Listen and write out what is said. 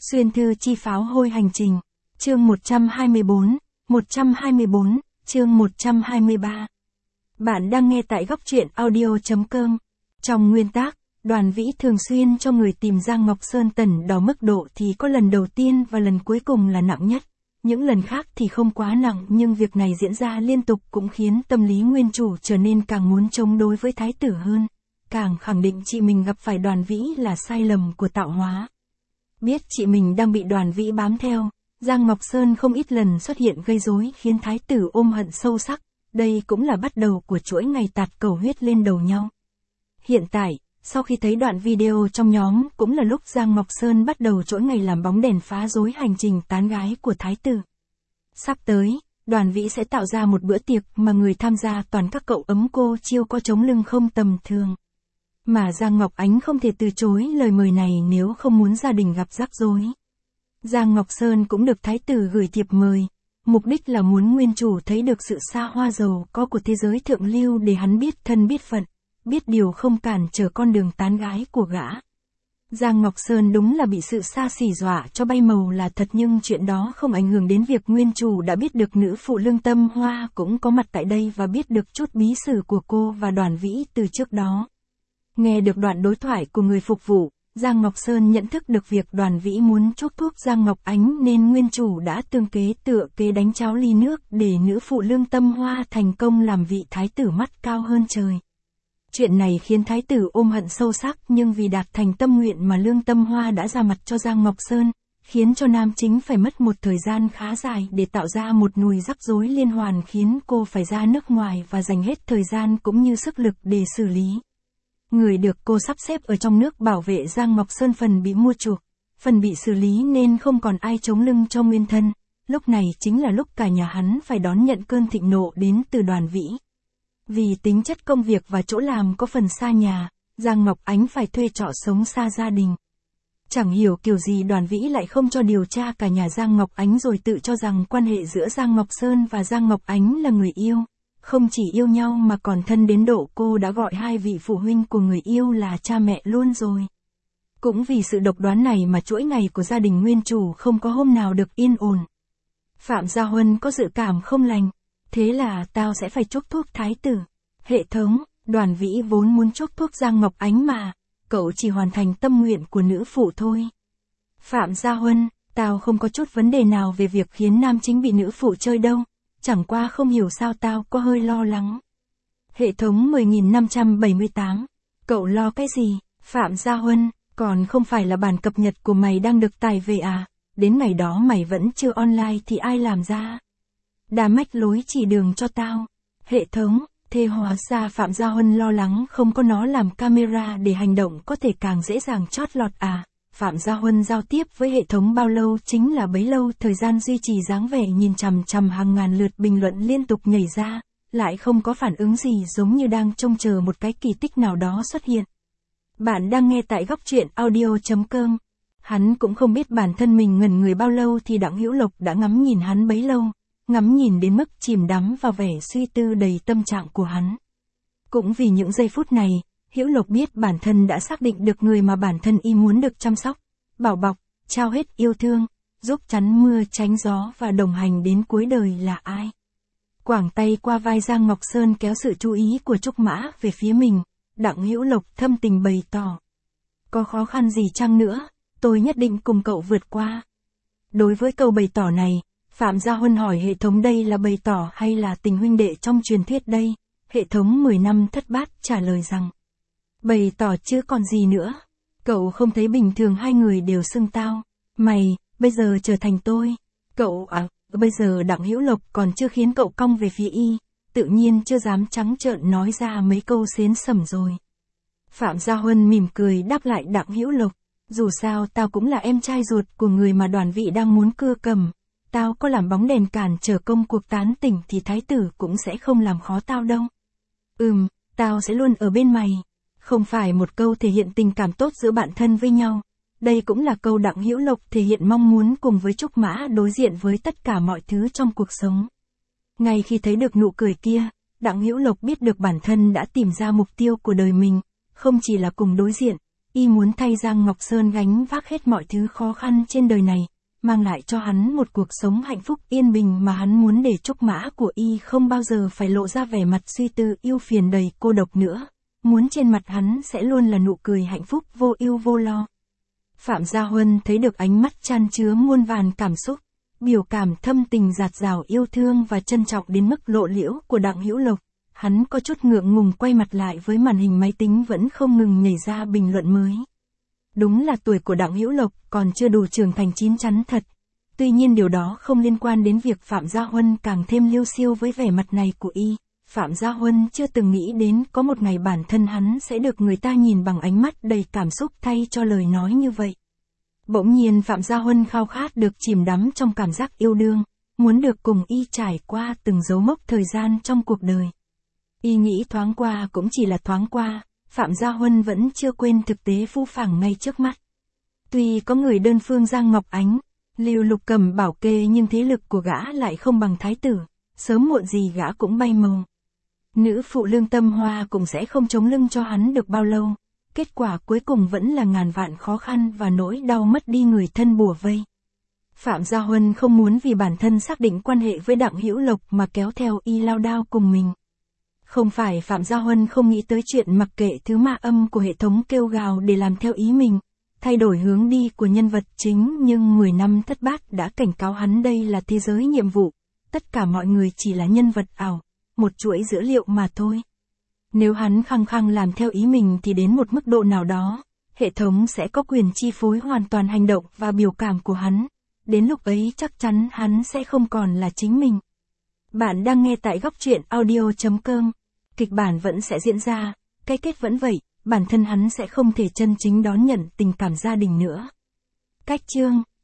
Xuyên thư chi pháo hôi hành trình. Chương 124, chương 123. Bạn đang nghe tại góc truyện audio.com. Trong nguyên tác, Đoàn Vĩ thường xuyên cho người tìm Giang Ngọc Sơn tẩn đo mức độ thì có lần đầu tiên và lần cuối cùng là nặng nhất. Những lần khác thì không quá nặng nhưng việc này diễn ra liên tục cũng khiến tâm lý nguyên chủ trở nên càng muốn chống đối với thái tử hơn. Càng khẳng định chị mình gặp phải Đoàn Vĩ là sai lầm của tạo hóa. Biết chị mình đang bị Đoàn Vĩ bám theo, Giang Ngọc Sơn không ít lần xuất hiện gây rối khiến thái tử ôm hận sâu sắc. Đây cũng là bắt đầu của chuỗi ngày tạt cầu huyết lên đầu nhau. Hiện tại, sau khi thấy đoạn video trong nhóm cũng là lúc Giang Ngọc Sơn bắt đầu chuỗi ngày làm bóng đèn phá rối hành trình tán gái của thái tử. Sắp tới, Đoàn Vĩ sẽ tạo ra một bữa tiệc mà người tham gia toàn các cậu ấm cô chiêu có chống lưng không tầm thường. Mà Giang Ngọc Ánh không thể từ chối lời mời này nếu không muốn gia đình gặp rắc rối. Giang Ngọc Sơn cũng được thái tử gửi thiệp mời, mục đích là muốn nguyên chủ thấy được sự xa hoa giàu có của thế giới thượng lưu để hắn biết thân biết phận, biết điều không cản trở con đường tán gái của gã. Giang Ngọc Sơn đúng là bị sự xa xỉ dọa cho bay màu là thật nhưng chuyện đó không ảnh hưởng đến việc nguyên chủ đã biết được nữ phụ Lương Tâm Hoa cũng có mặt tại đây và biết được chút bí sử của cô và Đoàn Vĩ từ trước đó. Nghe được đoạn đối thoại của người phục vụ, Giang Ngọc Sơn nhận thức được việc Đoàn Vĩ muốn chuốc thuốc Giang Ngọc Ánh nên nguyên chủ đã tương kế tựa kế đánh cháo ly nước để nữ phụ Lương Tâm Hoa thành công làm vị thái tử mắt cao hơn trời. Chuyện này khiến thái tử ôm hận sâu sắc nhưng vì đạt thành tâm nguyện mà Lương Tâm Hoa đã ra mặt cho Giang Ngọc Sơn, khiến cho nam chính phải mất một thời gian khá dài để tạo ra một nùi rắc rối liên hoàn khiến cô phải ra nước ngoài và dành hết thời gian cũng như sức lực để xử lý. Người được cô sắp xếp ở trong nước bảo vệ Giang Ngọc Sơn phần bị mua chuộc, phần bị xử lý nên không còn ai chống lưng cho nguyên thân. Lúc này chính là lúc cả nhà hắn phải đón nhận cơn thịnh nộ đến từ Đoàn Vĩ. Vì tính chất công việc và chỗ làm có phần xa nhà, Giang Ngọc Ánh phải thuê trọ sống xa gia đình. Chẳng hiểu kiểu gì Đoàn Vĩ lại không cho điều tra cả nhà Giang Ngọc Ánh rồi tự cho rằng quan hệ giữa Giang Ngọc Sơn và Giang Ngọc Ánh là người yêu. Không chỉ yêu nhau mà còn thân đến độ cô đã gọi hai vị phụ huynh của người yêu là cha mẹ luôn rồi. Cũng vì sự độc đoán này mà chuỗi ngày của gia đình nguyên chủ không có hôm nào được yên ổn. Phạm Gia Huân có dự cảm không lành, thế là tao sẽ phải chuốc thuốc thái tử. Hệ thống, Đoàn Vĩ vốn muốn chuốc thuốc Giang Ngọc Ánh mà, cậu chỉ hoàn thành tâm nguyện của nữ phụ thôi. Phạm Gia Huân, tao không có chút vấn đề nào về việc khiến nam chính bị nữ phụ chơi đâu. Chẳng qua không hiểu sao tao có hơi lo lắng. Hệ thống 10.578. Cậu lo cái gì, Phạm Gia Huân, còn không phải là bản cập nhật của mày đang được tải về à? Đến ngày đó mày vẫn chưa online thì ai làm ra? Đã mách lối chỉ đường cho tao. Hệ thống, thế hóa ra Phạm Gia Huân lo lắng không có nó làm camera để hành động có thể càng dễ dàng chót lọt à? Phạm Gia Huân giao tiếp với hệ thống bao lâu chính là bấy lâu thời gian duy trì dáng vẻ nhìn chằm chằm hàng ngàn lượt bình luận liên tục nhảy ra, lại không có phản ứng gì giống như đang trông chờ một cái kỳ tích nào đó xuất hiện. Bạn đang nghe tại góc truyện audio.com. Hắn cũng không biết bản thân mình ngẩn người bao lâu thì Đặng Hữu Lộc đã ngắm nhìn hắn bấy lâu, ngắm nhìn đến mức chìm đắm vào vẻ suy tư đầy tâm trạng của hắn. Cũng vì những giây phút này, Hữu Lộc biết bản thân đã xác định được người mà bản thân y muốn được chăm sóc, bảo bọc, trao hết yêu thương, giúp chắn mưa tránh gió và đồng hành đến cuối đời là ai. Quảng tay qua vai Giang Ngọc Sơn kéo sự chú ý của Trúc Mã về phía mình, Đặng Hữu Lộc thâm tình bày tỏ. Có khó khăn gì chăng nữa, tôi nhất định cùng cậu vượt qua. Đối với câu bày tỏ này, Phạm Gia Huân hỏi hệ thống đây là bày tỏ hay là tình huynh đệ trong truyền thuyết đây? Hệ thống 10 năm thất bát trả lời rằng. Bày tỏ chứ còn gì nữa. Cậu không thấy bình thường hai người đều xưng tao. Mày, bây giờ trở thành tôi. Cậu bây giờ Đặng Hữu Lộc còn chưa khiến cậu cong về phía y. Tự nhiên chưa dám trắng trợn nói ra mấy câu xến sẩm rồi. Phạm Gia Huân mỉm cười đáp lại Đặng Hữu Lộc. Dù sao tao cũng là em trai ruột của người mà Đoàn Vĩ đang muốn cưa cầm. Tao có làm bóng đèn cản trở công cuộc tán tỉnh thì thái tử cũng sẽ không làm khó tao đâu. Tao sẽ luôn ở bên mày. Không phải một câu thể hiện tình cảm tốt giữa bạn thân với nhau. Đây cũng là câu Đặng Hữu Lộc thể hiện mong muốn cùng với Trúc Mã đối diện với tất cả mọi thứ trong cuộc sống. Ngay khi thấy được nụ cười kia, Đặng Hữu Lộc biết được bản thân đã tìm ra mục tiêu của đời mình, không chỉ là cùng đối diện, Y muốn thay Giang Ngọc Sơn gánh vác hết mọi thứ khó khăn trên đời này, mang lại cho hắn một cuộc sống hạnh phúc yên bình mà hắn muốn để trúc mã của Y không bao giờ phải lộ ra vẻ mặt suy tư ưu phiền đầy cô độc nữa, muốn trên mặt hắn sẽ luôn là nụ cười hạnh phúc vô ưu vô lo. Phạm Gia Huân thấy được ánh mắt chan chứa muôn vàn cảm xúc, biểu cảm thâm tình dạt dào yêu thương và trân trọng đến mức lộ liễu của Đặng Hữu Lộc. Hắn có chút ngượng ngùng quay mặt lại với màn hình máy tính vẫn không ngừng nhảy ra bình luận mới. Đúng là tuổi của Đặng Hữu Lộc còn chưa đủ trưởng thành chín chắn thật. Tuy nhiên điều đó không liên quan đến việc Phạm Gia Huân càng thêm liêu xiêu với vẻ mặt này của Y. Phạm Gia Huân chưa từng nghĩ đến có một ngày bản thân hắn sẽ được người ta nhìn bằng ánh mắt đầy cảm xúc thay cho lời nói như vậy. Bỗng nhiên Phạm Gia Huân khao khát được chìm đắm trong cảm giác yêu đương, muốn được cùng Y trải qua từng dấu mốc thời gian trong cuộc đời. Y nghĩ thoáng qua cũng chỉ là thoáng qua, Phạm Gia Huân vẫn chưa quên thực tế phũ phàng ngay trước mắt. Tuy có người đơn phương Giang Ngọc Ánh, Lưu Lục Cầm bảo kê nhưng thế lực của gã lại không bằng thái tử, sớm muộn gì gã cũng bay màu. Nữ phụ Lương Tâm Hoa cũng sẽ không chống lưng cho hắn được bao lâu, kết quả cuối cùng vẫn là ngàn vạn khó khăn và nỗi đau mất đi người thân bủa vây. Phạm Gia Huân không muốn vì bản thân xác định quan hệ với Đặng Hữu Lộc mà kéo theo Y lao đao cùng mình. Không phải Phạm Gia Huân không nghĩ tới chuyện mặc kệ thứ ma âm của hệ thống kêu gào để làm theo ý mình, thay đổi hướng đi của nhân vật chính, nhưng 10 năm thất bát đã cảnh cáo hắn đây là thế giới nhiệm vụ, tất cả mọi người chỉ là nhân vật ảo, một chuỗi dữ liệu mà thôi. Nếu hắn khăng khăng làm theo ý mình thì đến một mức độ nào đó, hệ thống sẽ có quyền chi phối hoàn toàn hành động và biểu cảm của hắn. Đến lúc ấy chắc chắn hắn sẽ không còn là chính mình. Bạn đang nghe tại góc truyện audio.com. Kịch bản vẫn sẽ diễn ra, cái kết vẫn vậy, bản thân hắn sẽ không thể chân chính đón nhận tình cảm gia đình nữa. Cách chương